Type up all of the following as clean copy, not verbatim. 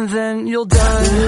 and then you'll die.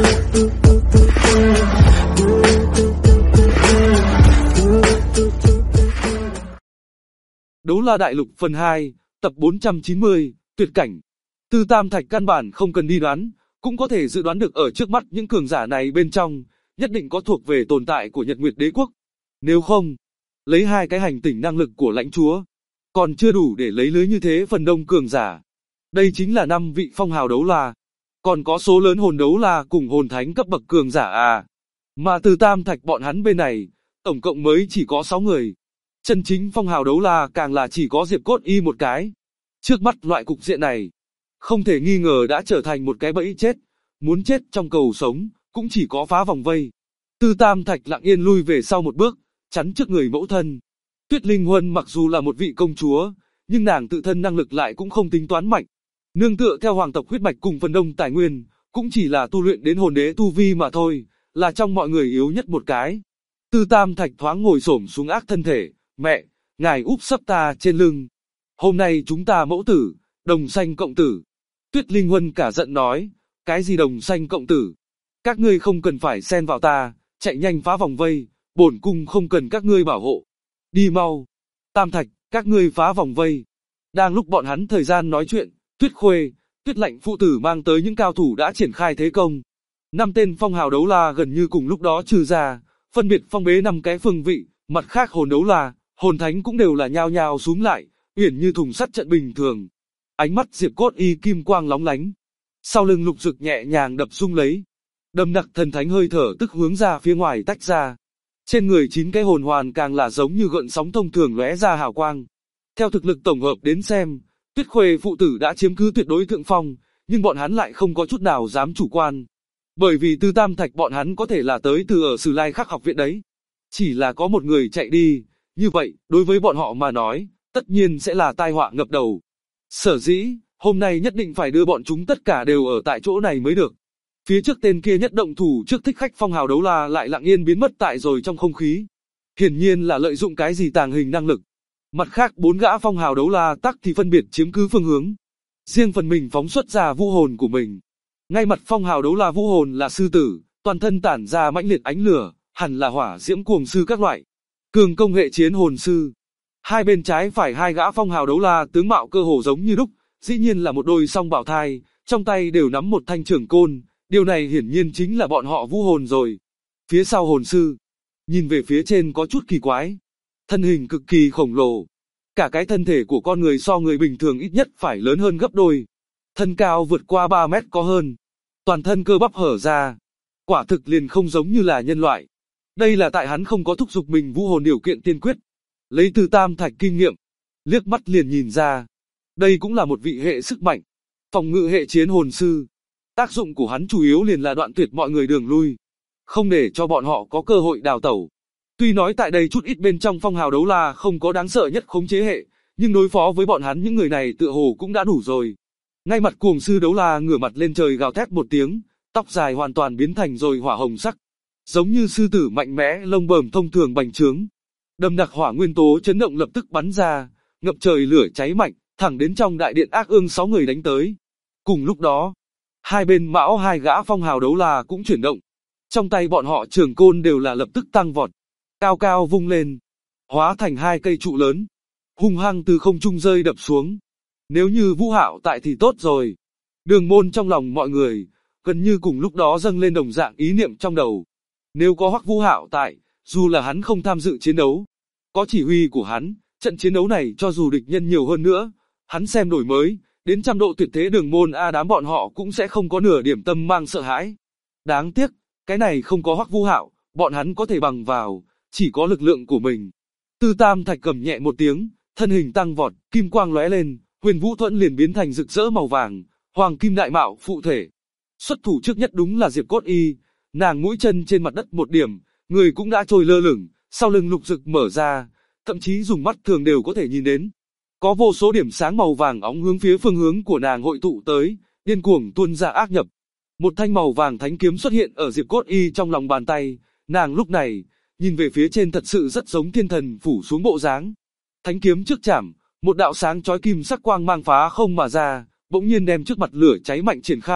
Đấu La Đại Lục phần 2, tập 490, tuyệt cảnh. Tư Tam Thạch căn bản không cần đi đoán, cũng có thể dự đoán được ở trước mắt những cường giả này bên trong, nhất định có thuộc về tồn tại của Nhật Nguyệt Đế Quốc. Nếu không, lấy 2 cái hành tinh năng lực của lãnh chúa, còn chưa đủ để lấy lưới như thế phần đông cường giả. Đây chính là 5 vị phong hào đấu la, còn có số lớn hồn đấu la cùng hồn thánh cấp bậc cường giả à. Mà Tư Tam Thạch bọn hắn bên này, tổng cộng mới chỉ có 6 người. Chân chính phong hào đấu la càng là chỉ có Diệp Cốt Y một cái. Trước mắt loại cục diện này, không thể nghi ngờ đã trở thành một cái bẫy chết, muốn chết trong cầu sống, cũng chỉ có phá vòng vây. Tư Tam Thạch lặng yên lui về sau một bước, chắn trước người mẫu thân. Tuyết Linh Huân mặc dù là một vị công chúa, nhưng nàng tự thân năng lực lại cũng không tính toán mạnh. Nương tựa theo hoàng tộc huyết mạch cùng phần đông tài nguyên, cũng chỉ là tu luyện đến hồn đế tu vi mà thôi, là trong mọi người yếu nhất một cái. Tư Tam Thạch thoáng ngồi xổm xuống ác thân thể, mẹ, ngài úp sấp ta trên lưng. Hôm nay chúng ta mẫu tử, đồng sanh cộng tử. Tuyết Linh Huân cả giận nói, cái gì đồng sanh cộng tử? Các ngươi không cần phải xen vào ta, chạy nhanh phá vòng vây, bổn cung không cần các ngươi bảo hộ. Đi mau. Tam Thạch, các ngươi phá vòng vây. Đang lúc bọn hắn thời gian nói chuyện, Tuyết Khuê, Tuyết Lạnh phụ tử mang tới những cao thủ đã triển khai thế công. 5 tên phong hào đấu la gần như cùng lúc đó trừ ra, phân biệt phong bế 5 cái phương vị, mặt khác hồn đấu la, hồn thánh cũng đều là nhao nhao xúm lại, uyển như thùng sắt trận bình thường. Ánh mắt Diệp Cốt Y kim quang lóng lánh. Sau lưng Lục Dực nhẹ nhàng đập rung lấy. Đầm đặc thần thánh hơi thở tức hướng ra phía ngoài tách ra. Trên người 9 cái hồn hoàn càng là giống như gợn sóng thông thường lóe ra hào quang. Theo thực lực tổng hợp đến xem, Tuyết Khuê phụ tử đã chiếm cứ tuyệt đối thượng phong, nhưng bọn hắn lại không có chút nào dám chủ quan. Bởi vì Tư Tam Thạch bọn hắn có thể là tới từ ở Sử Lai Khắc học viện đấy. Chỉ là có một người chạy đi, như vậy, đối với bọn họ mà nói, tất nhiên sẽ là tai họa ngập đầu. Sở dĩ, hôm nay nhất định phải đưa bọn chúng tất cả đều ở tại chỗ này mới được. Phía trước tên kia nhất động thủ trước thích khách phong hào đấu la lại lặng yên biến mất tại rồi trong không khí. Hiển nhiên là lợi dụng cái gì tàng hình năng lực. Mặt khác 4 gã phong hào đấu la tắc thì phân biệt chiếm cứ phương hướng. Riêng phần mình phóng xuất ra vũ hồn của mình. Ngay mặt phong hào đấu la vũ hồn là sư tử, toàn thân tản ra mãnh liệt ánh lửa, hẳn là hỏa diễm cuồng sư các loại. Cường công hệ chiến hồn sư. Hai bên trái phải 2 gã phong hào đấu la tướng mạo cơ hồ giống như đúc, dĩ nhiên là một đôi song bảo thai, trong tay đều nắm một thanh trường côn, điều này hiển nhiên chính là bọn họ vũ hồn rồi. Phía sau hồn sư, nhìn về phía trên có chút kỳ quái, thân hình cực kỳ khổng lồ, cả cái thân thể của con người so người bình thường ít nhất phải lớn hơn gấp đôi, thân cao vượt qua 3 mét có hơn, toàn thân cơ bắp hở ra, quả thực liền không giống như là nhân loại. Đây là tại hắn không có thúc giục mình vũ hồn điều kiện tiên quyết. Lấy từ Tam Thạch kinh nghiệm, liếc mắt liền nhìn ra, đây cũng là một vị hệ sức mạnh, phòng ngự hệ chiến hồn sư. Tác dụng của hắn chủ yếu liền là đoạn tuyệt mọi người đường lui, không để cho bọn họ có cơ hội đào tẩu. Tuy nói tại đây chút ít bên trong phong hào đấu la không có đáng sợ nhất khống chế hệ, nhưng đối phó với bọn hắn những người này tựa hồ cũng đã đủ rồi. Ngay mặt cuồng sư đấu la ngửa mặt lên trời gào thét một tiếng, tóc dài hoàn toàn biến thành rồi hỏa hồng sắc, giống như sư tử mạnh mẽ lông bờm thông thường bành trướng. Đầm đặc hỏa nguyên tố chấn động lập tức bắn ra, ngập trời lửa cháy mạnh, thẳng đến trong đại điện ác ương 6 người đánh tới. Cùng lúc đó, hai bên mão 2 gã phong hào đấu la cũng chuyển động. Trong tay bọn họ trường côn đều là lập tức tăng vọt, cao cao vung lên, hóa thành 2 cây trụ lớn, hung hăng từ không trung rơi đập xuống. Nếu như Vũ Hạo tại thì tốt rồi. Đường Môn trong lòng mọi người, gần như cùng lúc đó dâng lên đồng dạng ý niệm trong đầu. Nếu có Hoắc Vũ Hạo tại, dù là hắn không tham dự chiến đấu, có chỉ huy của hắn, trận chiến đấu này cho dù địch nhân nhiều hơn nữa, hắn xem đổi mới, đến trăm độ tuyệt thế Đường Môn đám bọn họ cũng sẽ không có nửa điểm tâm mang sợ hãi. Đáng tiếc, cái này không có Hoắc Vũ Hạo, bọn hắn có thể bằng vào, chỉ có lực lượng của mình. Tư Tam Thạch gầm nhẹ một tiếng, thân hình tăng vọt, kim quang lóe lên, Huyền Vũ Thuẫn liền biến thành rực rỡ màu vàng, hoàng kim đại mạo phụ thể. Xuất thủ trước nhất đúng là Diệp Cốt Y, nàng mũi chân trên mặt đất một điểm, người cũng đã trôi lơ lửng, sau lưng Lục Dực mở ra, thậm chí dùng mắt thường đều có thể nhìn đến. Có vô số điểm sáng màu vàng óng hướng phía phương hướng của nàng hội tụ tới, điên cuồng tuôn ra ác nhập. Một thanh màu vàng thánh kiếm xuất hiện ở Diệp Cốt Y trong lòng bàn tay, nàng lúc này, nhìn về phía trên thật sự rất giống thiên thần phủ xuống bộ dáng. Thánh kiếm trước chạm, một đạo sáng chói kim sắc quang mang phá không mà ra, bỗng nhiên đem trước mặt lửa cháy mạnh triển khai,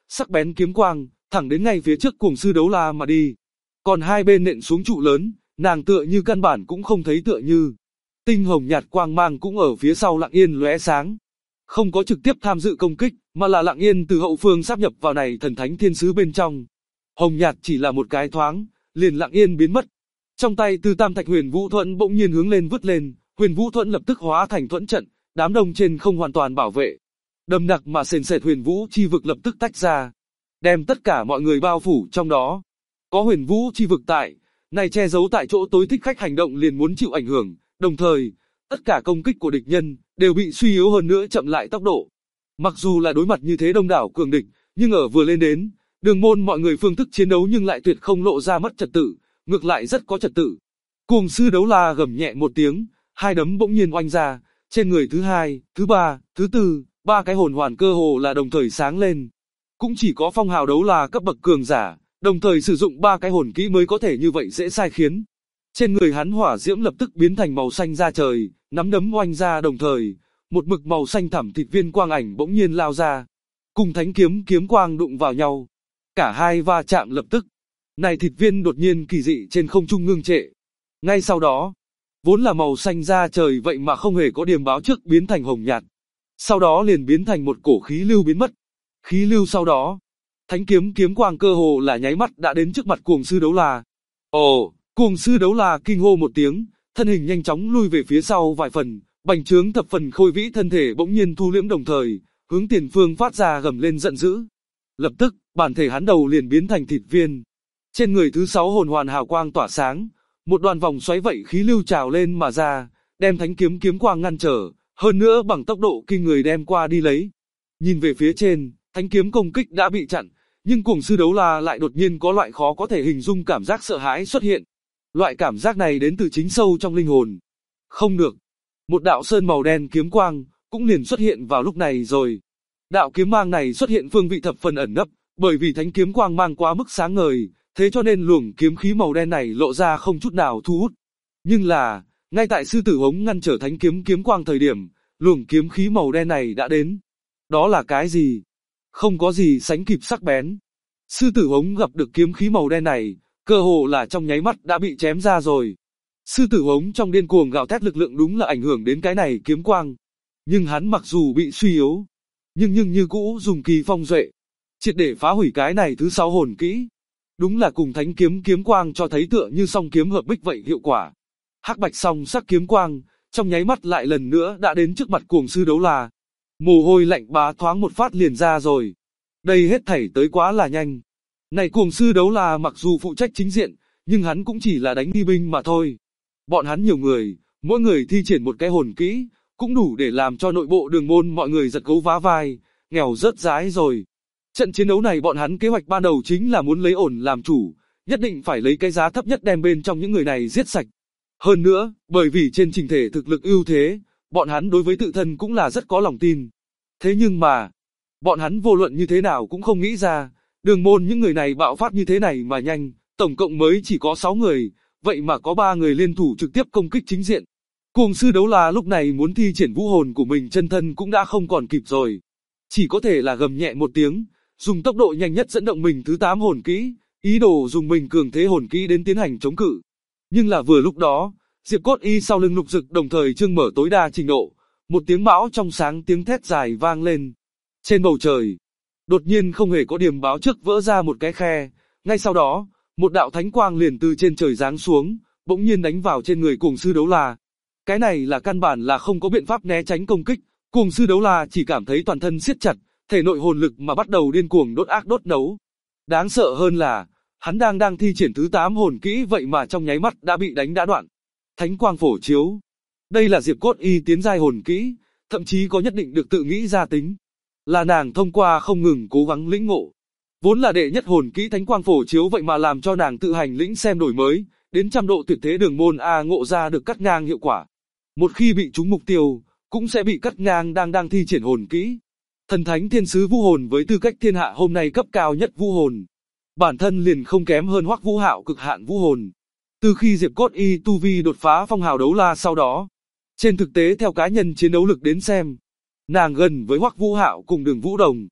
sắc bén kiếm quang, thẳng đến ngay phía trước Cuồng sư Đấu La mà đi. Còn hai bên nện xuống trụ lớn, nàng tựa như căn bản cũng không thấy tựa như. Tinh hồng nhạt quang mang cũng ở phía sau lặng yên lóe sáng. Không có trực tiếp tham dự công kích, mà là lặng yên từ hậu phương sáp nhập vào này thần thánh thiên sứ bên trong. Hồng nhạt chỉ là một cái thoáng, liền lặng yên biến mất. Trong tay Tư Tam Thạch Huyền Vũ Thuẫn bỗng nhiên hướng lên vứt lên, Huyền Vũ Thuẫn lập tức hóa thành thuẫn trận, đám đông trên không hoàn toàn bảo vệ. Đầm đặc mà sền sệt Huyền Vũ chi vực lập tức tách ra, đem tất cả mọi người bao phủ trong đó. Có Huyền Vũ chi vực tại, này che giấu tại chỗ tối thích khách hành động liền muốn chịu ảnh hưởng, đồng thời, tất cả công kích của địch nhân đều bị suy yếu hơn nữa chậm lại tốc độ. Mặc dù là đối mặt như thế đông đảo cường địch, nhưng ở vừa lên đến, Đường Môn mọi người phương thức chiến đấu nhưng lại tuyệt không lộ ra mất trật tự, ngược lại rất có trật tự. Cuồng sư Đấu La gầm nhẹ một tiếng, hai đấm bỗng nhiên oanh ra, trên người thứ hai, thứ ba, thứ tư, ba cái hồn hoàn cơ hồ là đồng thời sáng lên. Cũng chỉ có Phong Hào Đấu La cấp bậc cường giả, đồng thời sử dụng ba cái hồn kỹ mới có thể như vậy dễ sai khiến. Trên người hắn hỏa diễm lập tức biến thành màu xanh ra trời, nắm đấm oanh ra đồng thời, một mực màu xanh thẳm thịt viên quang ảnh bỗng nhiên lao ra, cùng thánh kiếm kiếm quang đụng vào nhau. Cả hai va chạm lập tức, này thịt viên đột nhiên kỳ dị trên không trung ngưng trệ. Ngay sau đó, vốn là màu xanh ra trời vậy mà không hề có điểm báo trước biến thành hồng nhạt. Sau đó liền biến thành một cổ khí lưu biến mất. Khí lưu sau đó, thánh kiếm kiếm quang cơ hồ là nháy mắt đã đến trước mặt Cuồng sư Đấu La. Ồ, Cuồng sư Đấu La kinh hô một tiếng, thân hình nhanh chóng lui về phía sau vài phần, bành trướng thập phần khôi vĩ thân thể bỗng nhiên thu liễm đồng thời, hướng tiền phương phát ra gầm lên giận dữ. Lập tức, bản thể hắn đầu liền biến thành thịt viên. Trên người thứ sáu hồn hoàn hào quang tỏa sáng, một đoàn vòng xoáy vậy khí lưu trào lên mà ra, đem thánh kiếm kiếm quang ngăn trở, hơn nữa bằng tốc độ kinh người đem qua đi lấy. Nhìn về phía trên, thánh kiếm công kích đã bị chặn, nhưng Cuồng sư Đấu La lại đột nhiên có loại khó có thể hình dung cảm giác sợ hãi xuất hiện. Loại cảm giác này đến từ chính sâu trong linh hồn. Không được. Một đạo sơn màu đen kiếm quang cũng liền xuất hiện vào lúc này rồi. Đạo kiếm mang này xuất hiện phương vị thập phần ẩn nấp, bởi vì thánh kiếm quang mang quá mức sáng ngời, thế cho nên luồng kiếm khí màu đen này lộ ra không chút nào thu hút. Nhưng là, ngay tại sư tử hống ngăn trở thánh kiếm kiếm quang thời điểm, luồng kiếm khí màu đen này đã đến. Đó là cái gì? Không có gì sánh kịp sắc bén. Sư tử hống gặp được kiếm khí màu đen này, cơ hồ là trong nháy mắt đã bị chém ra rồi. Sư tử hống trong điên cuồng gào thét lực lượng đúng là ảnh hưởng đến cái này kiếm quang. Nhưng hắn mặc dù bị suy yếu, nhưng như cũ dùng kỳ phong duệ, triệt để phá hủy cái này thứ sáu hồn kỹ. Đúng là cùng thánh kiếm kiếm quang cho thấy tựa như song kiếm hợp bích vậy hiệu quả. Hắc bạch song sắc kiếm quang, trong nháy mắt lại lần nữa đã đến trước mặt Cuồng sư Đấu La. Mồ hôi lạnh bá thoáng một phát liền ra rồi. Đây hết thảy tới quá là nhanh. Này Cuồng sư Đấu La mặc dù phụ trách chính diện, nhưng hắn cũng chỉ là đánh nghi binh mà thôi. Bọn hắn nhiều người, mỗi người thi triển một cái hồn kỹ, cũng đủ để làm cho nội bộ Đường Môn mọi người giật gấu vá vai, nghèo rớt rái rồi. Trận chiến đấu này bọn hắn kế hoạch ban đầu chính là muốn lấy ổn làm chủ, nhất định phải lấy cái giá thấp nhất đem bên trong những người này giết sạch. Hơn nữa, bởi vì trên trình thể thực lực ưu thế, bọn hắn đối với tự thân cũng là rất có lòng tin. Thế nhưng mà, bọn hắn vô luận như thế nào cũng không nghĩ ra, Đường Môn những người này bạo phát như thế này mà nhanh, tổng cộng mới chỉ có 6 người, vậy mà có 3 người liên thủ trực tiếp công kích chính diện. Cuồng sư Đấu La lúc này muốn thi triển vũ hồn của mình chân thân cũng đã không còn kịp rồi. Chỉ có thể là gầm nhẹ một tiếng, dùng tốc độ nhanh nhất dẫn động mình thứ 8 hồn kỹ, ý đồ dùng mình cường thế hồn kỹ đến tiến hành chống cự. Nhưng là vừa lúc đó, Diệp Cốt Y sau lưng Lục Dực đồng thời trương mở tối đa trình độ, một tiếng bão trong sáng tiếng thét dài vang lên. Trên bầu trời, đột nhiên không hề có điểm báo trước vỡ ra một cái khe, ngay sau đó, một đạo thánh quang liền từ trên trời giáng xuống, bỗng nhiên đánh vào trên người Cuồng sư Đấu La. Cái này là căn bản là không có biện pháp né tránh công kích, Cuồng sư Đấu La chỉ cảm thấy toàn thân siết chặt, thể nội hồn lực mà bắt đầu điên cuồng đốt ác đốt nấu. Đáng sợ hơn là, hắn đang thi triển thứ 8 hồn kỹ vậy mà trong nháy mắt đã bị đánh đã đoạn. Thánh quang phổ chiếu. Đây là Diệp Cốt Y tiến giai hồn kỹ, thậm chí có nhất định được tự nghĩ ra tính. Là nàng thông qua không ngừng cố gắng lĩnh ngộ. Vốn là đệ nhất hồn kỹ thánh quang phổ chiếu vậy mà làm cho nàng tự hành lĩnh xem đổi mới, đến trăm độ tuyệt thế Đường Môn A ngộ ra được cắt ngang hiệu quả. Một khi bị trúng mục tiêu, cũng sẽ bị cắt ngang đang thi triển hồn kỹ. Thần thánh thiên sứ vũ hồn với tư cách thiên hạ hôm nay cấp cao nhất vũ hồn. Bản thân liền không kém hơn Hoắc Vũ Hạo cực hạn vũ hồn. Từ khi Diệp Cốt Y tu vi đột phá Phong Hào Đấu La sau đó, trên thực tế theo cá nhân chiến đấu lực đến xem, nàng gần với Hoắc Vũ Hạo cùng Đường Vũ Đồng.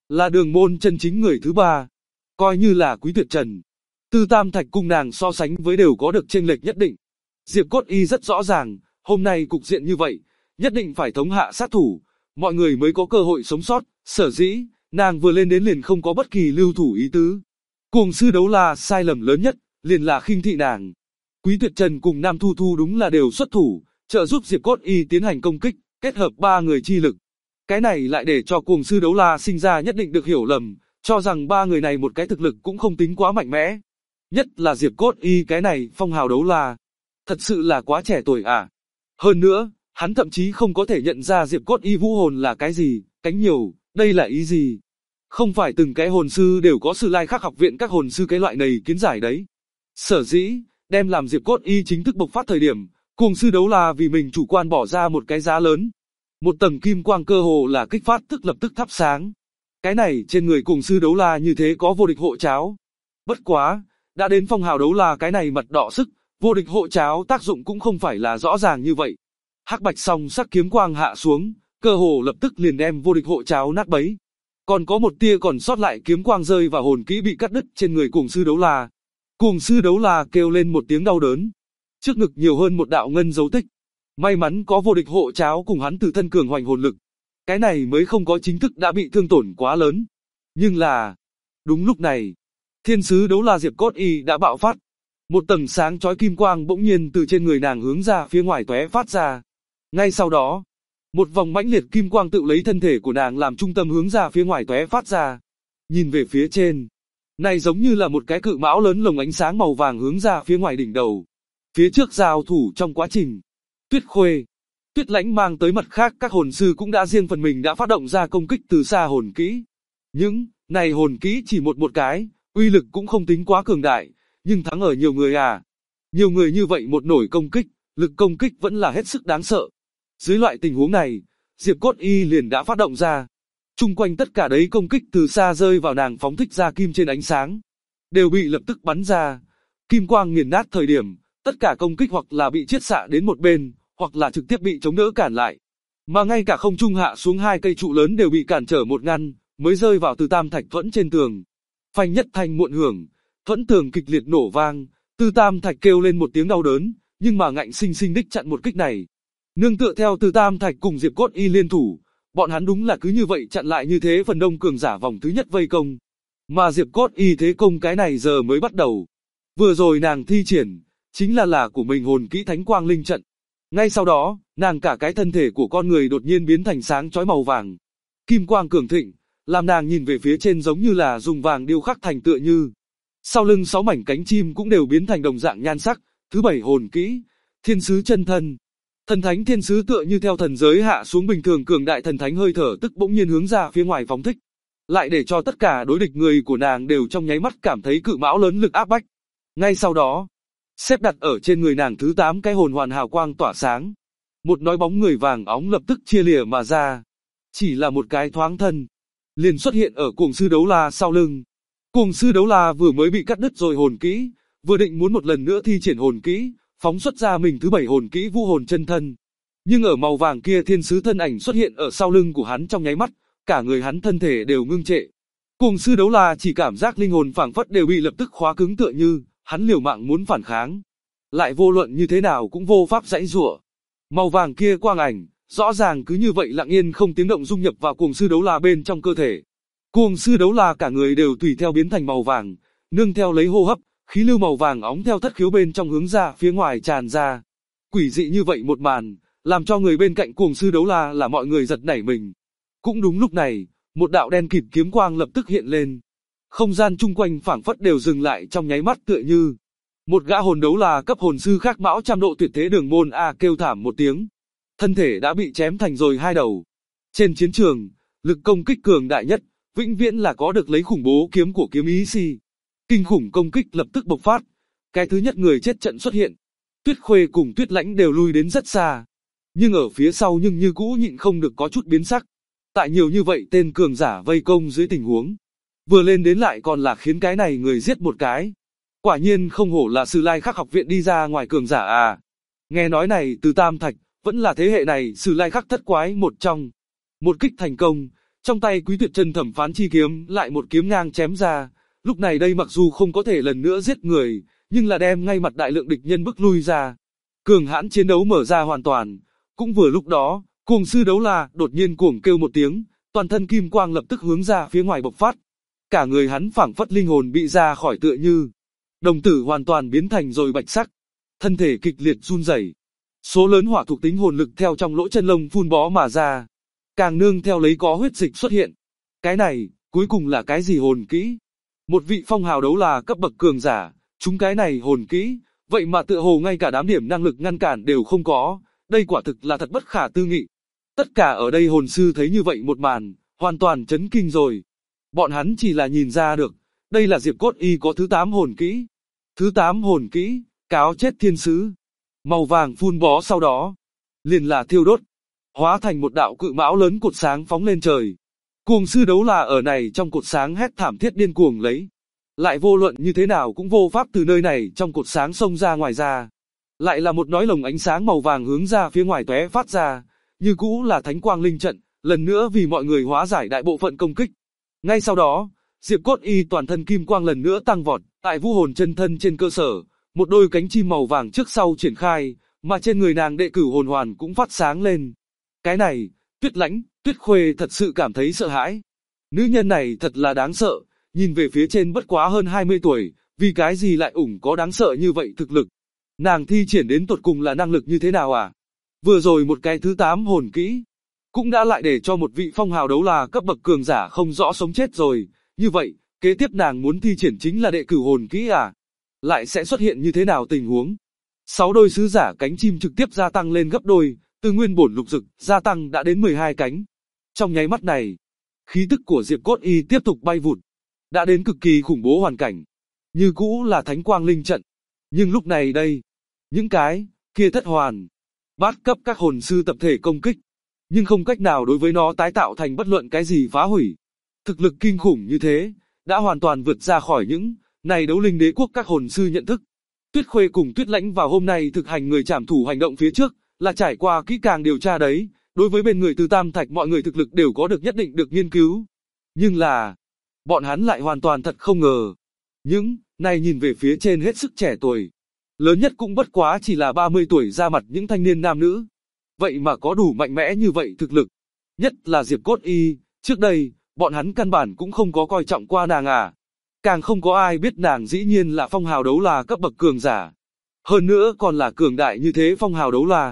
là đường môn chân chính người thứ ba. Coi như là Quý Tuyệt Trần, Tư Tam Thạch cùng nàng so sánh với đều có được chênh lệch nhất định. Diệp Cốt Y rất rõ ràng, hôm nay cục diện như vậy, nhất định phải thống hạ sát thủ, mọi người mới có cơ hội sống sót, sở dĩ, nàng vừa lên đến liền không có bất kỳ lưu thủ ý tứ. Cuồng sư đấu la sai lầm lớn nhất, liền là khinh thị nàng. Quý Tuyệt Trần cùng Nam Thu Thu đúng là đều xuất thủ, trợ giúp Diệp Cốt Y tiến hành công kích, kết hợp ba người chi lực. Cái này lại để cho cuồng sư đấu la sinh ra nhất định được hiểu lầm, cho rằng ba người này một cái thực lực cũng không tính quá mạnh mẽ. Nhất là Diệp Cốt Y cái này phong hào đấu la, thật sự là quá trẻ tuổi à. Hơn nữa, hắn thậm chí không có thể nhận ra Diệp Cốt Y vũ hồn là cái gì, cánh nhiều, đây là ý gì? Không phải từng cái hồn sư đều có Sử Lai Khắc học viện các hồn sư cái loại này kiến giải đấy. Sở dĩ, đem làm Diệp Cốt Y chính thức bộc phát thời điểm, cuồng sư đấu la vì mình chủ quan bỏ ra một cái giá lớn. Một tầng kim quang cơ hồ là kích phát tức lập tức thắp sáng. Cái này trên người cuồng sư đấu la như thế có vô địch hộ cháo. Bất quá, đã đến phong hào đấu la cái này mặt đỏ sức, vô địch hộ cháo tác dụng cũng không phải là rõ ràng như vậy. Hắc bạch song sắc kiếm quang hạ xuống, cơ hồ lập tức liền đem vô địch hộ cháo nát bấy. Còn có một tia còn sót lại kiếm quang rơi vào hồn kỹ bị cắt đứt trên người cuồng sư đấu la. Cuồng sư đấu la kêu lên một tiếng đau đớn. Trước ngực nhiều hơn một đạo ngân dấu tích. May mắn có vô địch hộ cháo cùng hắn tự thân cường hoành hồn lực. Cái này mới không có chính thức đã bị thương tổn quá lớn. Nhưng là, đúng lúc này, thiên sứ đấu la Diệp Cốt Y đã bạo phát. Một tầng sáng chói kim quang bỗng nhiên từ trên người nàng hướng ra phía ngoài tóe phát ra. Ngay sau đó, một vòng mãnh liệt kim quang tự lấy thân thể của nàng làm trung tâm hướng ra phía ngoài tóe phát ra. Nhìn về phía trên, này giống như là một cái cự mão lớn lồng ánh sáng màu vàng hướng ra phía ngoài đỉnh đầu. Phía trước giao thủ trong quá trình, Tuyết Khuê, Tuyết Lãnh mang tới mặt khác các hồn sư cũng đã riêng phần mình đã phát động ra công kích từ xa hồn kỹ. Những này hồn kỹ chỉ một cái, uy lực cũng không tính quá cường đại, nhưng thắng ở nhiều người à. Nhiều người như vậy một nổi công kích, lực công kích vẫn là hết sức đáng sợ. Dưới loại tình huống này, Diệp Cốt Y liền đã phát động ra. Chung quanh tất cả đấy công kích từ xa rơi vào nàng phóng thích ra kim trên ánh sáng, đều bị lập tức bắn ra. Kim quang nghiền nát thời điểm, tất cả công kích hoặc là bị chiết xạ đến một bên, hoặc là trực tiếp bị chống đỡ cản lại. Mà ngay cả không trung hạ xuống hai cây trụ lớn đều bị cản trở một ngăn, mới rơi vào Từ Tam Thạch thuẫn trên tường. Phanh nhất thanh muộn hưởng, thuẫn tường kịch liệt nổ vang, Từ Tam Thạch kêu lên một tiếng đau đớn, nhưng mà ngạnh sinh sinh đích chặn một kích này. Nương tựa theo Từ Tam Thạch cùng Diệp Cốt Y liên thủ, bọn hắn đúng là cứ như vậy chặn lại như thế phần đông cường giả vòng thứ nhất vây công. Mà Diệp Cốt Y thế công cái này giờ mới bắt đầu. Vừa rồi nàng thi triển, chính là của mình hồn kỹ Thánh Quang Linh Trận. Ngay sau đó, nàng cả cái thân thể của con người đột nhiên biến thành sáng chói màu vàng. Kim quang cường thịnh, làm nàng nhìn về phía trên giống như là dùng vàng điêu khắc thành tựa như. Sau lưng 6 mảnh cánh chim cũng đều biến thành đồng dạng nhan sắc. Thứ 7 hồn kỹ, Thiên Sứ Chân Thân. Thần thánh thiên sứ tựa như theo thần giới hạ xuống bình thường cường đại thần thánh hơi thở tức bỗng nhiên hướng ra phía ngoài phóng thích. Lại để cho tất cả đối địch người của nàng đều trong nháy mắt cảm thấy cự mão lớn lực áp bách. Ngay sau đó, xếp đặt ở trên người nàng thứ 8 cái hồn hoàn hào quang tỏa sáng. Một nói bóng người vàng óng lập tức chia lìa mà ra. Chỉ là một cái thoáng thân, liền xuất hiện ở cuồng sư đấu la sau lưng. Cuồng sư đấu la vừa mới bị cắt đứt rồi hồn kỹ, vừa định muốn một lần nữa thi triển hồn kỹ, phóng xuất ra mình thứ 7 hồn kỹ Vũ Hồn Chân Thân. Nhưng ở màu vàng kia thiên sứ thân ảnh xuất hiện ở sau lưng của hắn trong nháy mắt, cả người hắn thân thể đều ngưng trệ. Cuồng sư đấu la chỉ cảm giác linh hồn phảng phất đều bị lập tức khóa cứng tựa như, hắn liều mạng muốn phản kháng. Lại vô luận như thế nào cũng vô pháp giãy giụa. Màu vàng kia quang ảnh, rõ ràng cứ như vậy lặng yên không tiếng động dung nhập vào cuồng sư đấu la bên trong cơ thể. Cuồng sư đấu la cả người đều tùy theo biến thành màu vàng, nương theo lấy hô hấp, khí lưu màu vàng óng theo thất khiếu bên trong hướng ra phía ngoài tràn ra. Quỷ dị như vậy một màn, làm cho người bên cạnh cuồng sư đấu la là mọi người giật nảy mình. Cũng đúng lúc này, một đạo đen kịt kiếm quang lập tức hiện lên. Không gian chung quanh phảng phất đều dừng lại trong nháy mắt tựa như. Một gã hồn đấu la cấp hồn sư khác mão trăm độ tuyệt thế Đường Môn A kêu thảm một tiếng. Thân thể đã bị chém thành rồi hai đầu. Trên chiến trường, lực công kích cường đại nhất, vĩnh viễn là có được lấy khủng bố kiếm của kiếm ý si. Kinh khủng công kích lập tức bộc phát. Cái thứ nhất người chết trận xuất hiện. Tuyết Khuê cùng Tuyết Lãnh đều lui đến rất xa. Nhưng ở phía sau nhưng như cũ nhịn không được có chút biến sắc. Tại nhiều như vậy tên cường giả vây công dưới tình huống. Vừa lên đến lại còn là khiến cái này người giết một cái. Quả nhiên không hổ là Sử Lai Khắc học viện đi ra ngoài cường giả à. Nghe nói này Từ Tam Thạch, vẫn là thế hệ này Sử Lai Khắc thất quái một trong. Một kích thành công, trong tay Quý Tuyệt Chân Thẩm Phán Chi kiếm lại một kiếm ngang chém ra, lúc này đây mặc dù không có thể lần nữa giết người, nhưng là đem ngay mặt đại lượng địch nhân bức lui ra. Cường hãn chiến đấu mở ra hoàn toàn, cũng vừa lúc đó, Cuồng Sư Đấu La đột nhiên cuồng kêu một tiếng, toàn thân kim quang lập tức hướng ra phía ngoài bộc phát. Cả người hắn phảng phất linh hồn bị ra khỏi tựa như, đồng tử hoàn toàn biến thành rồi bạch sắc, thân thể kịch liệt run rẩy. Số lớn hỏa thuộc tính hồn lực theo trong lỗ chân lông phun bó mà ra, càng nương theo lấy có huyết dịch xuất hiện. Cái này, cuối cùng là cái gì hồn kỹ? Một vị phong hào đấu la cấp bậc cường giả, chúng cái này hồn kỹ, vậy mà tựa hồ ngay cả đám điểm năng lực ngăn cản đều không có, đây quả thực là thật bất khả tư nghị. Tất cả ở đây hồn sư thấy như vậy một màn, hoàn toàn chấn kinh rồi. Bọn hắn chỉ là nhìn ra được, đây là Diệp Cốt Y có thứ 8 hồn kỹ. Thứ 8 hồn kỹ, cáo chết thiên sứ. Màu vàng phun bó sau đó, liền là thiêu đốt, hóa thành một đạo cự mão lớn cột sáng phóng lên trời. Cuồng Sư Đấu La ở này trong cột sáng hét thảm thiết điên cuồng lấy. Lại vô luận như thế nào cũng vô pháp từ nơi này trong cột sáng xông ra ngoài ra. Lại là một nói lồng ánh sáng màu vàng hướng ra phía ngoài tóe phát ra, như cũ là Thánh Quang Linh Trận, lần nữa vì mọi người hóa giải đại bộ phận công kích. Ngay sau đó, Diệp Cốt Y toàn thân kim quang lần nữa tăng vọt, tại Vũ Hồn Chân Thân trên cơ sở, một đôi cánh chim màu vàng trước sau triển khai, mà trên người nàng đệ cửu hồn hoàn cũng phát sáng lên. Cái này, Tuyết Lãnh, Tuyết Khuê thật sự cảm thấy sợ hãi. Nữ nhân này thật là đáng sợ, nhìn về phía trên bất quá hơn 20 tuổi, vì cái gì lại có đáng sợ như vậy thực lực. Nàng thi triển đến tột cùng là năng lực như thế nào à? Vừa rồi một cái thứ 8 hồn kỹ, cũng đã lại để cho một vị phong hào đấu la cấp bậc cường giả không rõ sống chết rồi, như vậy, kế tiếp nàng muốn thi triển chính là đệ cửu hồn kỹ à? Lại sẽ xuất hiện như thế nào tình huống? 6 đôi sứ giả cánh chim trực tiếp gia tăng lên gấp đôi, từ nguyên bổn lục dực, gia tăng đã đến 12 cánh. Trong nháy mắt này, khí tức của Diệp Cốt Y tiếp tục bay vụt, đã đến cực kỳ khủng bố hoàn cảnh. Như cũ là Thánh Quang Linh Trận, nhưng lúc này đây, những cái kia thất hoàn, bát cấp các hồn sư tập thể công kích, nhưng không cách nào đối với nó tái tạo thành bất luận cái gì phá hủy. Thực lực kinh khủng như thế, đã hoàn toàn vượt ra khỏi những này đấu linh đế quốc các hồn sư nhận thức. Tuyết Khuê cùng Tuyết Lãnh vào hôm nay thực hành người trảm thủ hành động phía trước, là trải qua kỹ càng điều tra đấy, đối với bên người Từ Tam Thạch mọi người thực lực đều có được nhất định được nghiên cứu. Nhưng là, bọn hắn lại hoàn toàn thật không ngờ. Những này nhìn về phía trên hết sức trẻ tuổi, lớn nhất cũng bất quá chỉ là 30 tuổi ra mặt những thanh niên nam nữ. Vậy mà có đủ mạnh mẽ như vậy thực lực. Nhất là Diệp Cốt Y, trước đây, bọn hắn căn bản cũng không có coi trọng qua nàng à. Càng không có ai biết nàng dĩ nhiên là phong hào đấu la cấp bậc cường giả. Hơn nữa còn là cường đại như thế phong hào đấu la.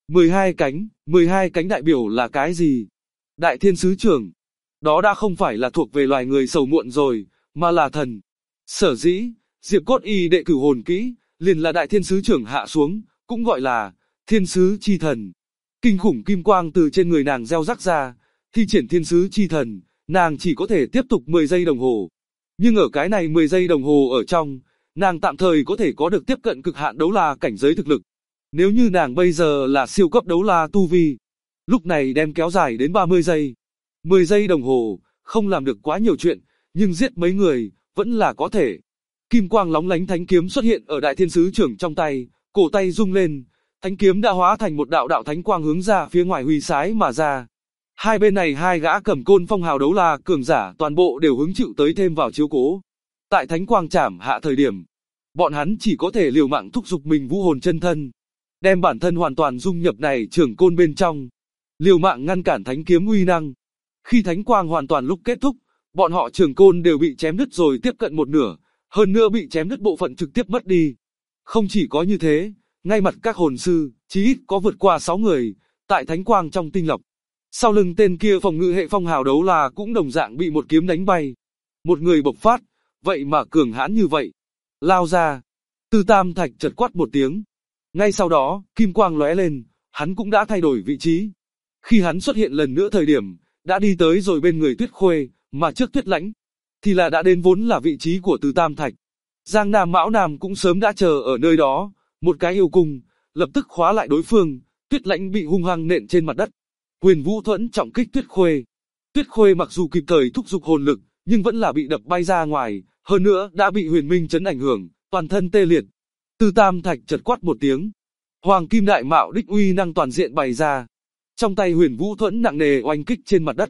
12 cánh đại biểu là cái gì? Đại thiên sứ trưởng. Đó đã không phải là thuộc về loài người sầu muộn rồi, mà là thần. Sở dĩ, Diệp Cốt Y đệ cửu hồn kỹ, liền là đại thiên sứ trưởng hạ xuống, cũng gọi là thiên sứ chi thần. Kinh khủng kim quang từ trên người nàng gieo rắc ra, thi triển thiên sứ chi thần, nàng chỉ có thể tiếp tục 10 giây đồng hồ. Nhưng ở cái này 10 giây đồng hồ ở trong, nàng tạm thời có thể có được tiếp cận cực hạn đấu la cảnh giới thực lực. Nếu như nàng bây giờ là siêu cấp đấu la tu vi, lúc này đem kéo dài đến 30 giây. 10 giây đồng hồ, không làm được quá nhiều chuyện, nhưng giết mấy người, vẫn là có thể. Kim quang lóng lánh thánh kiếm xuất hiện ở đại thiên sứ trưởng trong tay, cổ tay rung lên, thánh kiếm đã hóa thành một đạo đạo thánh quang hướng ra phía ngoài huy sái mà ra. Hai bên này hai gã cầm côn phong hào đấu la cường giả toàn bộ đều hứng chịu tới thêm vào chiếu cố. Tại thánh quang chảm hạ thời điểm, bọn hắn chỉ có thể liều mạng thúc giục mình vũ hồn chân thân, đem bản thân hoàn toàn dung nhập này trường côn bên trong, liều mạng ngăn cản thánh kiếm uy năng. Khi thánh quang hoàn toàn lúc kết thúc, bọn họ trường côn đều bị chém đứt rồi tiếp cận một nửa, hơn nữa bị chém đứt bộ phận trực tiếp mất đi. Không chỉ có như thế, ngay mặt các hồn sư, chí ít có vượt qua 6 người, tại thánh quang trong tinh lọc. Sau lưng tên kia phòng ngự hệ phong hào đấu la cũng đồng dạng bị một kiếm đánh bay. Một người bộc phát, vậy mà cường hãn như vậy. Lao ra. Từ Tam Thạch chợt quát một tiếng. Ngay sau đó, kim quang lóe lên, hắn cũng đã thay đổi vị trí. Khi hắn xuất hiện lần nữa thời điểm, đã đi tới rồi bên người Tuyết Khuê, mà trước Tuyết Lãnh, thì là đã đến vốn là vị trí của Từ Tam Thạch. Giang Nam Mão Nam cũng sớm đã chờ ở nơi đó, một cái yêu cung, lập tức khóa lại đối phương, Tuyết Lãnh bị hung hăng nện trên mặt đất. Huyền Vũ Thuẫn trọng kích Tuyết Khuê. Tuyết Khuê mặc dù kịp thời thúc giục hồn lực, nhưng vẫn là bị đập bay ra ngoài, hơn nữa đã bị Huyền Minh chấn ảnh hưởng, toàn thân tê liệt. Từ Tam Thạch chợt quát một tiếng, Hoàng Kim Đại Mạo đích uy năng toàn diện bày ra. Trong tay Huyền Vũ Thuẫn nặng nề oanh kích trên mặt đất.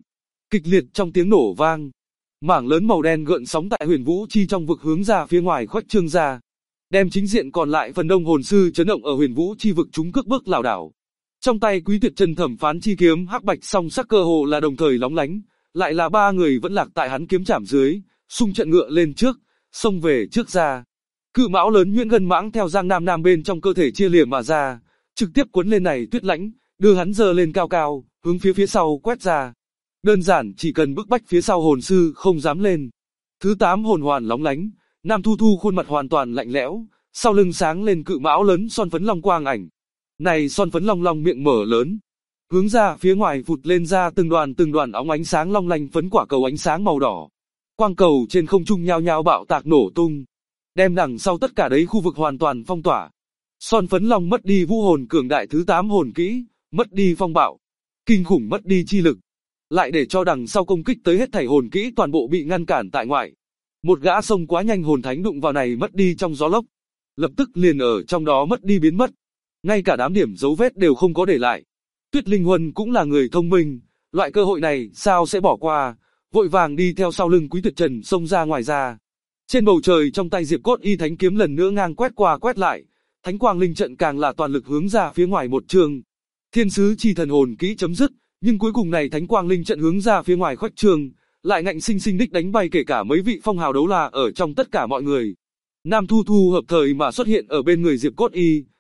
Kịch liệt trong tiếng nổ vang, mảng lớn màu đen gợn sóng tại Huyền Vũ Chi trong vực hướng ra phía ngoài khuếch trương ra, đem chính diện còn lại phần đông hồn sư chấn động ở Huyền Vũ Chi vực chúng cước bước lảo đảo. Trong tay Quý Tuyệt Trần Thẩm Phán chi kiếm hắc bạch song sắc cơ hồ là đồng thời lóng lánh, lại là ba người vẫn lạc tại hắn kiếm chảm dưới, xung trận ngựa lên trước, xông về trước ra. Cự mão lớn nhuyễn gân mãng theo Giang Nam Nam bên trong cơ thể chia lìa mà ra, trực tiếp cuốn lên này Tuyết Lãnh, đưa hắn giơ lên cao cao, hướng phía sau quét ra. Đơn giản chỉ cần bức bách phía sau hồn sư không dám lên. Thứ 8 hồn hoàn lóng lánh, Nam Thu Thu khuôn mặt hoàn toàn lạnh lẽo, sau lưng sáng lên cự mão lớn son phấn long quang ảnh. Này son phấn long long miệng mở lớn, hướng ra phía ngoài vụt lên ra từng đoàn óng ánh sáng long lanh phấn quả cầu ánh sáng màu đỏ. Quang cầu trên không trung nhao nhao bạo tạc nổ tung, đem đằng sau tất cả đấy khu vực hoàn toàn phong tỏa. Son phấn long mất đi vũ hồn cường đại thứ 8 hồn kỹ, mất đi phong bạo, kinh khủng mất đi chi lực, lại để cho đằng sau công kích tới hết thảy hồn kỹ toàn bộ bị ngăn cản tại ngoại. Một gã xông quá nhanh hồn thánh đụng vào này mất đi trong gió lốc, lập tức liền ở trong đó mất đi biến mất, ngay cả đám điểm dấu vết đều không có để lại. Tuyết Linh Huân cũng là người thông minh, loại cơ hội này sao sẽ bỏ qua, vội vàng đi theo sau lưng Quý Tuyệt Trần xông ra ngoài ra. Trên bầu trời trong tay Diệp Cốt Y thánh kiếm lần nữa ngang quét qua quét lại, thánh quang linh trận càng là toàn lực hướng ra phía ngoài một trường. Thiên sứ chi thần hồn kỹ chấm dứt, nhưng cuối cùng này thánh quang linh trận hướng ra phía ngoài khuếch trương, lại ngạnh sinh sinh đích đánh bay kể cả mấy vị phong hào đấu la ở trong tất cả mọi người. Nam Thu Thu hợp thời mà xuất hiện ở bên người Diệp Cốt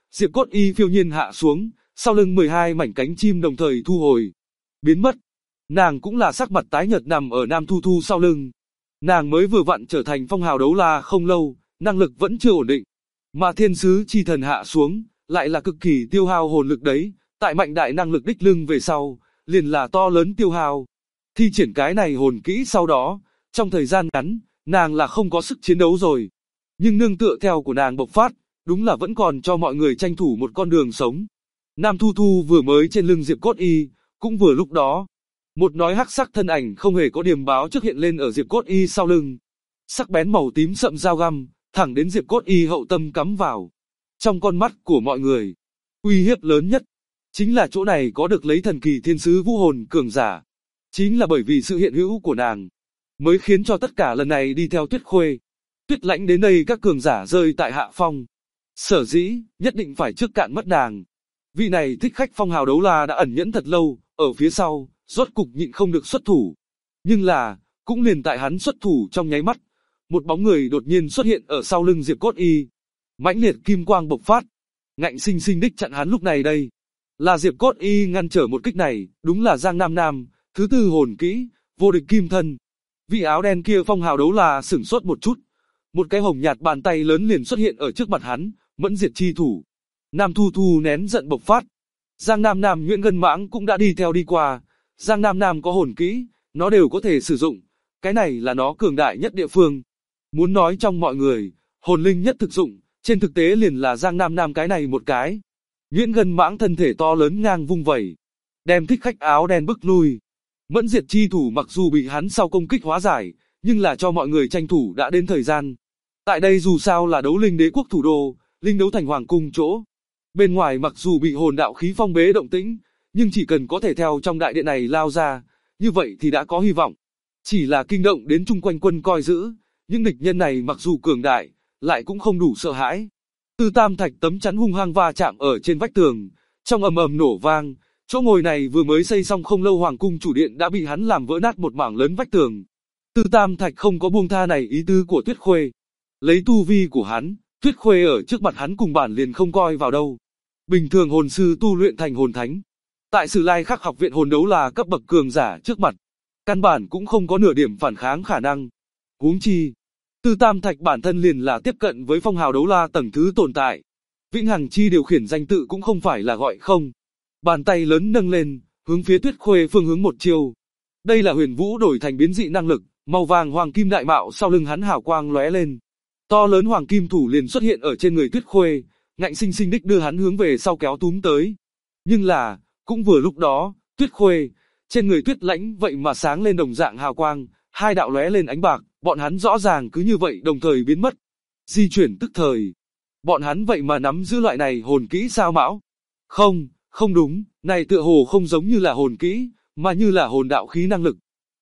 Y phiêu nhiên hạ xuống, sau lưng 12 mảnh cánh chim đồng thời thu hồi, biến mất. Nàng cũng là sắc mặt tái nhợt nằm ở Nam Thu Thu sau lưng. Nàng mới vừa vặn trở thành phong hào đấu la không lâu, năng lực vẫn chưa ổn định. Mà thiên sứ chi thần hạ xuống, lại là cực kỳ tiêu hao hồn lực đấy, tại mạnh đại năng lực đích lưng về sau, liền là to lớn tiêu hao. Thi triển cái này hồn kỹ sau đó, trong thời gian ngắn, nàng là không có sức chiến đấu rồi. Nhưng nương tựa theo của nàng bộc phát, đúng là vẫn còn cho mọi người tranh thủ một con đường sống. Nam Thu Thu vừa mới trên lưng Diệp Cốt Y, cũng vừa lúc đó, một nói hắc sắc thân ảnh không hề có điểm báo trước hiện lên ở Diệp Cốt Y sau lưng. Sắc bén màu tím sậm dao găm, thẳng đến Diệp Cốt Y hậu tâm cắm vào. Trong con mắt của mọi người, uy hiếp lớn nhất, chính là chỗ này có được lấy thần kỳ thiên sứ vũ hồn cường giả. Chính là bởi vì sự hiện hữu của nàng, mới khiến cho tất cả lần này đi theo Tuyết Khuê, Tuyết Lãnh đến đây các cường giả rơi tại hạ phong. Sở dĩ, nhất định phải trước cạn mất nàng. Vị này thích khách phong hào đấu la đã ẩn nhẫn thật lâu, ở phía sau, rốt cục nhịn không được xuất thủ. Nhưng là, cũng liền tại hắn xuất thủ trong nháy mắt, một bóng người đột nhiên xuất hiện ở sau lưng Diệp Cốt Y. Mãnh liệt kim quang bộc phát, ngạnh sinh sinh đích chặn hắn lúc này đây. Là Diệp Cốt Y ngăn trở một kích này, đúng là Giang Nam Nam, thứ 4 hồn kỹ, vô địch kim thân. Vị áo đen kia phong hào đấu la sửng sốt một chút. Một cái hồng nhạt bàn tay lớn liền xuất hiện ở trước mặt hắn, mẫn diệt chi thủ. Nam Thu Thu nén giận bộc phát. Giang Nam Nam nhuyễn ngân mãng cũng đã đi theo đi qua. Giang Nam Nam có hồn kỹ, nó đều có thể sử dụng. Cái này là nó cường đại nhất địa phương. Muốn nói trong mọi người, hồn linh nhất thực dụng, trên thực tế liền là Giang Nam Nam cái này một cái. Nhuyễn ngân mãng thân thể to lớn ngang vung vẩy, đem thích khách áo đen bức lui. Mẫn diệt chi thủ mặc dù bị hắn sau công kích hóa giải, nhưng là cho mọi người tranh thủ đã đến thời gian. Tại đây dù sao là đấu linh đế quốc thủ đô, linh đấu thành hoàng cung chỗ. Bên ngoài mặc dù bị hồn đạo khí phong bế động tĩnh, nhưng chỉ cần có thể theo trong đại điện này lao ra, như vậy thì đã có hy vọng. Chỉ là kinh động đến chung quanh quân coi giữ, những địch nhân này mặc dù cường đại, lại cũng không đủ sợ hãi. Từ tam thạch tấm chắn hung hăng va chạm ở trên vách tường, trong ầm ầm nổ vang, chỗ ngồi này vừa mới xây xong không lâu hoàng cung chủ điện đã bị hắn làm vỡ nát một mảng lớn vách tường. Từ tam thạch không có buông tha này ý tứ của Tuyết Khuê. Lấy tu vi của hắn, Tuyết Khuê ở trước mặt hắn cùng bản liền không coi vào đâu. Bình thường hồn sư tu luyện thành hồn thánh, tại Sử Lai Khắc học viện hồn đấu là cấp bậc cường giả trước mặt, căn bản cũng không có nửa điểm phản kháng khả năng. Huống chi, Từ Tam Thạch bản thân liền là tiếp cận với phong hào đấu la tầng thứ tồn tại. Vĩnh Hằng Chi điều khiển danh tự cũng không phải là gọi không. Bàn tay lớn nâng lên, hướng phía Tuyết Khuê phương hướng một chiêu. Đây là Huyền Vũ đổi thành biến dị năng lực, màu vàng hoàng kim đại mạo sau lưng hắn hào quang lóe lên. To lớn hoàng kim thủ liền xuất hiện ở trên người Tuyết Khuê, ngạnh sinh sinh đích đưa hắn hướng về sau kéo túm tới. Nhưng là, cũng vừa lúc đó, Tuyết Khuê, trên người Tuyết Lãnh vậy mà sáng lên đồng dạng hào quang, hai đạo lóe lên ánh bạc, bọn hắn rõ ràng cứ như vậy đồng thời biến mất. Di chuyển tức thời. Bọn hắn vậy mà nắm giữ loại này hồn kỹ sao Mão? Không đúng, này tựa hồ không giống như là hồn kỹ, mà như là hồn đạo khí năng lực.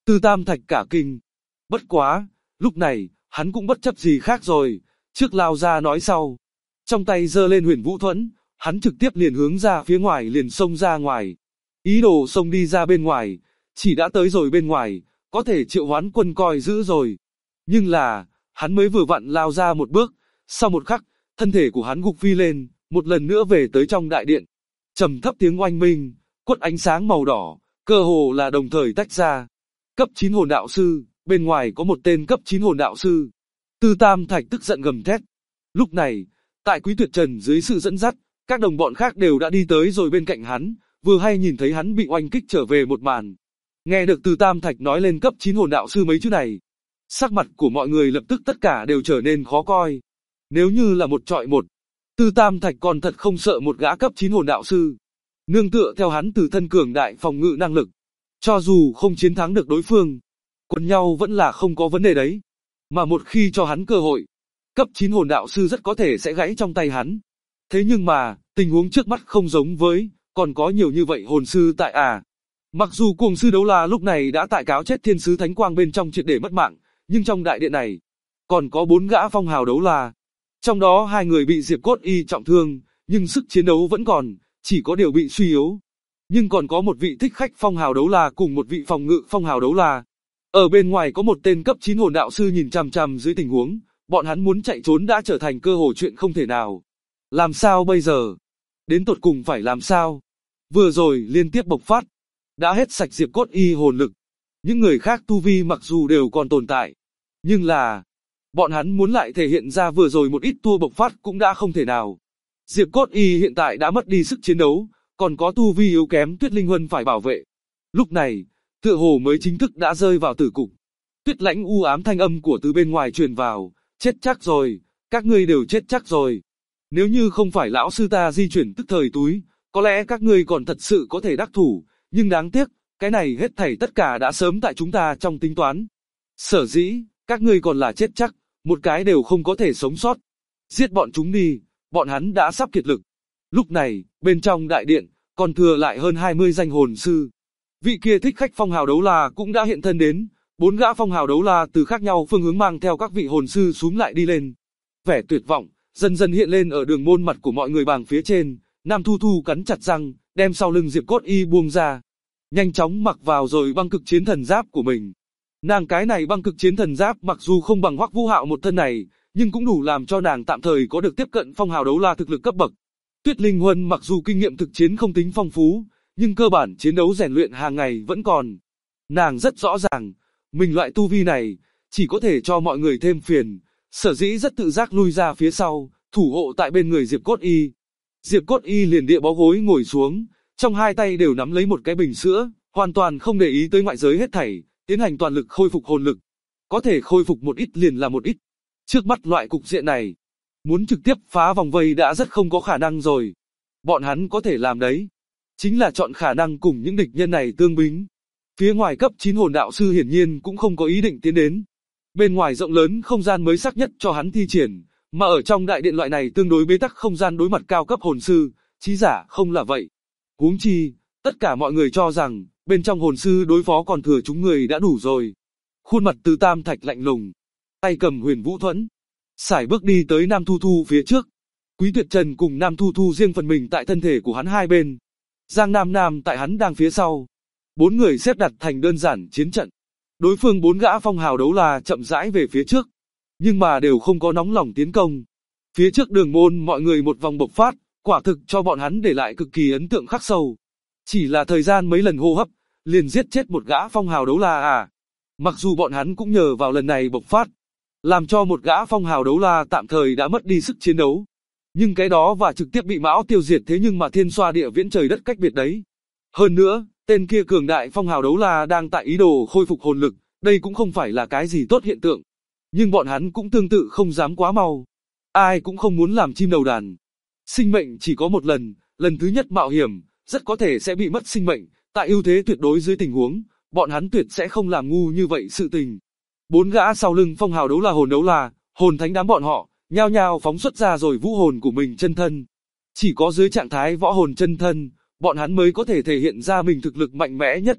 Tư Tam Thạch cả kinh. Bất quá, lúc này, hắn cũng bất chấp gì khác rồi, trước lao ra nói sau. Trong tay giơ lên Huyền Vũ Thuẫn, hắn trực tiếp liền hướng ra phía ngoài liền xông ra ngoài. Ý đồ xông đi ra bên ngoài, chỉ đã tới rồi bên ngoài, có thể triệu hoán quân coi giữ rồi. Nhưng là, hắn mới vừa vặn lao ra một bước, sau một khắc, thân thể của hắn gục phi lên, một lần nữa về tới trong đại điện. Trầm thấp tiếng oanh minh, quất ánh sáng màu đỏ, cơ hồ là đồng thời tách ra. Cấp 9 hồn đạo sư, bên ngoài có một tên cấp 9 hồn đạo sư. Tư Tam Thạch tức giận gầm thét. Lúc này, tại Quý Tuyệt Trần dưới sự dẫn dắt, các đồng bọn khác đều đã đi tới rồi bên cạnh hắn, vừa hay nhìn thấy hắn bị oanh kích trở về một màn. Nghe được Tư Tam Thạch nói lên cấp 9 hồn đạo sư mấy chữ này, sắc mặt của mọi người lập tức tất cả đều trở nên khó coi. Nếu như là một trọi một, Tư Tam Thạch còn thật không sợ một gã cấp 9 hồn đạo sư. Nương tựa theo hắn từ thân cường đại phòng ngự năng lực, cho dù không chiến thắng được đối phương, quần nhau vẫn là không có vấn đề đấy. Mà một khi cho hắn cơ hội, cấp 9 hồn đạo sư rất có thể sẽ gãy trong tay hắn. Thế nhưng mà, tình huống trước mắt không giống với, còn có nhiều như vậy hồn sư tại à. Mặc dù cuồng sư Đấu La lúc này đã tại cáo chết thiên sứ thánh quang bên trong triệt để mất mạng, nhưng trong đại điện này, còn có 4 gã phong hào Đấu La. Trong đó 2 người bị Diệp Cốt Y trọng thương, nhưng sức chiến đấu vẫn còn, chỉ có điều bị suy yếu. Nhưng còn có một vị thích khách phong hào Đấu La cùng một vị phòng ngự phong hào Đấu La. Ở bên ngoài có một tên cấp 9 hồn đạo sư nhìn chằm chằm dưới tình huống, bọn hắn muốn chạy trốn đã trở thành cơ hội chuyện không thể nào. Làm sao bây giờ? Đến tột cùng phải làm sao? Vừa rồi liên tiếp bộc phát, đã hết sạch Diệp Cốt Y hồn lực. Những người khác tu vi mặc dù đều còn tồn tại, nhưng là bọn hắn muốn lại thể hiện ra vừa rồi một ít tua bộc phát cũng đã không thể nào. Diệp Cốt Y hiện tại đã mất đi sức chiến đấu, còn có tu vi yếu kém Tuyết Linh Huân phải bảo vệ. Lúc này, tựa hồ mới chính thức đã rơi vào tử cục. Tuyết Lãnh u ám thanh âm của từ bên ngoài truyền vào, chết chắc rồi, các ngươi đều chết chắc rồi. Nếu như không phải lão sư ta di chuyển tức thời túi, có lẽ các ngươi còn thật sự có thể đắc thủ, nhưng đáng tiếc, cái này hết thảy tất cả đã sớm tại chúng ta trong tính toán. Sở dĩ, các ngươi còn là chết chắc, một cái đều không có thể sống sót. Giết bọn chúng đi, bọn hắn đã sắp kiệt lực. Lúc này, bên trong đại điện, còn thừa lại hơn 20 danh hồn sư. Vị kia thích khách phong hào Đấu La cũng đã hiện thân đến, 4 gã phong hào Đấu La từ khác nhau phương hướng mang theo các vị hồn sư xuống lại đi lên. Vẻ tuyệt vọng, dần dần hiện lên ở đường môn mặt của mọi người bàng phía trên, Nam Thu Thu cắn chặt răng, đem sau lưng Diệp Cốt Y buông ra. Nhanh chóng mặc vào rồi băng cực chiến thần giáp của mình. Nàng cái này băng cực chiến thần giáp mặc dù không bằng Hoắc Vũ Hạo một thân này, nhưng cũng đủ làm cho nàng tạm thời có được tiếp cận phong hào Đấu La thực lực cấp bậc. Tuyết Linh Huân mặc dù kinh nghiệm thực chiến không tính phong phú, nhưng cơ bản chiến đấu rèn luyện hàng ngày vẫn còn. Nàng rất rõ ràng, mình loại tu vi này, chỉ có thể cho mọi người thêm phiền, sở dĩ rất tự giác lui ra phía sau, thủ hộ tại bên người Diệp Cốt Y. Diệp Cốt Y liền địa bó gối ngồi xuống, trong hai tay đều nắm lấy một cái bình sữa, hoàn toàn không để ý tới ngoại giới hết thảy, tiến hành toàn lực khôi phục hồn lực. Có thể khôi phục một ít liền là một ít. Trước mắt loại cục diện này, muốn trực tiếp phá vòng vây đã rất không có khả năng rồi. Bọn hắn có thể làm đấy, chính là chọn khả năng cùng những địch nhân này tương bính. Phía ngoài cấp 9 hồn đạo sư hiển nhiên cũng không có ý định tiến đến. Bên ngoài rộng lớn không gian mới sắc nhất cho hắn thi triển, mà ở trong đại điện loại này tương đối bế tắc không gian đối mặt cao cấp hồn sư, chí giả không là vậy. Huống chi, tất cả mọi người cho rằng, bên trong hồn sư đối phó còn thừa chúng người đã đủ rồi. Khuôn mặt Từ Tam Thạch lạnh lùng, tay cầm Huyền Vũ Thuẫn, sải bước đi tới Nam Thu Thu phía trước. Quý Tuyệt Trần cùng Nam Thu Thu riêng phần mình tại thân thể của hắn hai bên. Giang Nam Nam tại hắn đang phía sau. 4 người xếp đặt thành đơn giản chiến trận. Đối phương 4 gã phong hào Đấu La chậm rãi về phía trước, nhưng mà đều không có nóng lòng tiến công. Phía trước đường môn mọi người một vòng bộc phát, quả thực cho bọn hắn để lại cực kỳ ấn tượng khắc sâu. Chỉ là thời gian mấy lần hô hấp, liền giết chết một gã phong hào Đấu La à. Mặc dù bọn hắn cũng nhờ vào lần này bộc phát, làm cho một gã phong hào Đấu La tạm thời đã mất đi sức chiến đấu. Nhưng cái đó và trực tiếp bị Mão tiêu diệt thế nhưng mà thiên xoa địa viễn trời đất cách biệt đấy. Hơn nữa, tên kia cường đại phong hào Đấu La đang tại ý đồ khôi phục hồn lực, đây cũng không phải là cái gì tốt hiện tượng. Nhưng bọn hắn cũng tương tự không dám quá mau. Ai cũng không muốn làm chim đầu đàn. Sinh mệnh chỉ có một lần, lần thứ nhất mạo hiểm, rất có thể sẽ bị mất sinh mệnh, tại ưu thế tuyệt đối dưới tình huống, bọn hắn tuyệt sẽ không làm ngu như vậy sự tình. 4 gã sau lưng phong hào Đấu La, hồn thánh đám bọn họ, nhao nhao phóng xuất ra rồi vũ hồn của mình chân thân. Chỉ có dưới trạng thái võ hồn chân thân, bọn hắn mới có thể thể hiện ra mình thực lực mạnh mẽ nhất.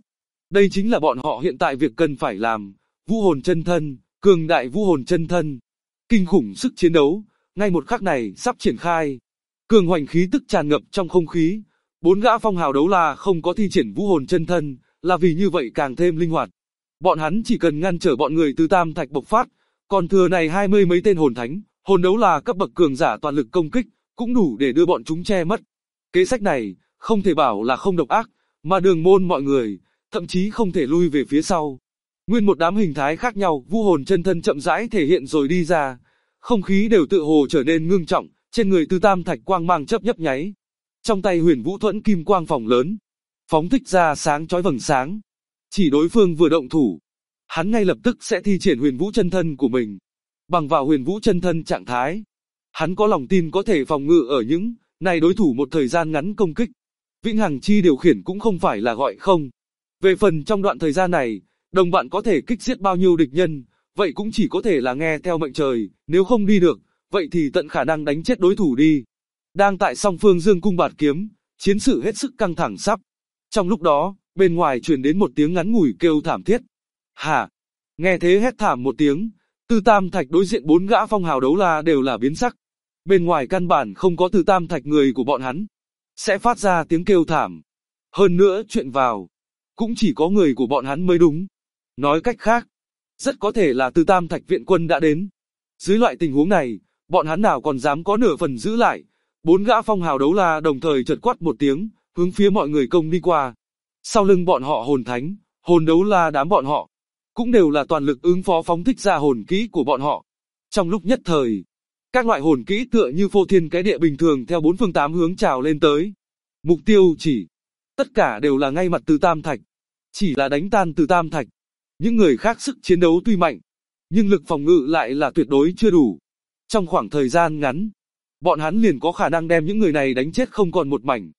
Đây chính là bọn họ hiện tại việc cần phải làm. Vũ hồn chân thân, cường đại vũ hồn chân thân. Kinh khủng sức chiến đấu, ngay một khắc này sắp triển khai. Cường hoành khí tức tràn ngập trong không khí. 4 gã phong hào đấu la không có thi triển vũ hồn chân thân, là vì như vậy càng thêm linh hoạt. Bọn hắn chỉ cần ngăn trở bọn người từ tam thạch bộc phát, còn thừa này 20 mấy tên hồn thánh, hồn đấu la cấp bậc cường giả toàn lực công kích, cũng đủ để đưa bọn chúng che mất. Kế sách này, không thể bảo là không độc ác, mà đường môn mọi người, thậm chí không thể lui về phía sau. Nguyên một đám hình thái khác nhau, vũ hồn chân thân chậm rãi thể hiện rồi đi ra. Không khí đều tự hồ trở nên ngưng trọng, trên người Từ Tam Thạch quang mang chớp nhấp nháy. Trong tay Huyền Vũ Thuẫn kim quang phóng lớn, phóng thích ra sáng chói vầng sáng. Chỉ đối phương vừa động thủ, hắn ngay lập tức sẽ thi triển Huyền Vũ chân thân của mình. Bằng vào Huyền Vũ chân thân trạng thái, hắn có lòng tin có thể phòng ngự ở những này đối thủ một thời gian ngắn công kích. Vĩnh hằng chi điều khiển cũng không phải là gọi không. Về phần trong đoạn thời gian này, đồng bạn có thể kích giết bao nhiêu địch nhân, vậy cũng chỉ có thể là nghe theo mệnh trời, nếu không đi được, vậy thì tận khả năng đánh chết đối thủ đi. Đang tại song phương dương cung bạt kiếm, chiến sự hết sức căng thẳng sắp. Trong lúc đó, bên ngoài truyền đến một tiếng ngắn ngủi kêu thảm thiết. Hả? Nghe thế hét thảm một tiếng, Từ Tam Thạch đối diện 4 gã phong hào đấu la đều là biến sắc. Bên ngoài căn bản không có Từ Tam Thạch người của bọn hắn sẽ phát ra tiếng kêu thảm. Hơn nữa chuyện vào, cũng chỉ có người của bọn hắn mới đúng. Nói cách khác, rất có thể là Từ Tam Thạch viện quân đã đến. Dưới loại tình huống này, bọn hắn nào còn dám có nửa phần giữ lại. 4 gã phong hào đấu la đồng thời chợt quát một tiếng, hướng phía mọi người công đi qua. Sau lưng bọn họ hồn thánh, hồn đấu la đám bọn họ, cũng đều là toàn lực ứng phó phóng thích ra hồn kỹ của bọn họ. Trong lúc nhất thời, các loại hồn kỹ tựa như phô thiên cái địa bình thường theo 4 phương 8 hướng trào lên tới. Mục tiêu chỉ, tất cả đều là ngay mặt Từ Tam Thạch. Chỉ là đánh tan Từ Tam Thạch. Những người khác sức chiến đấu tuy mạnh, nhưng lực phòng ngự lại là tuyệt đối chưa đủ. Trong khoảng thời gian ngắn, bọn hắn liền có khả năng đem những người này đánh chết không còn một mảnh.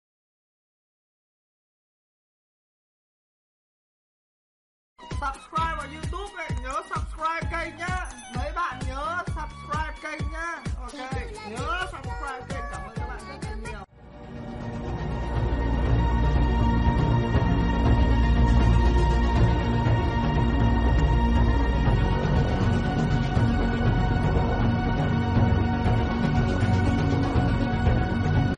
Subscribe vào YouTube này, nhớ subscribe kênh nhá. Mấy bạn nhớ subscribe kênh nhá. Ok, nhớ subscribe.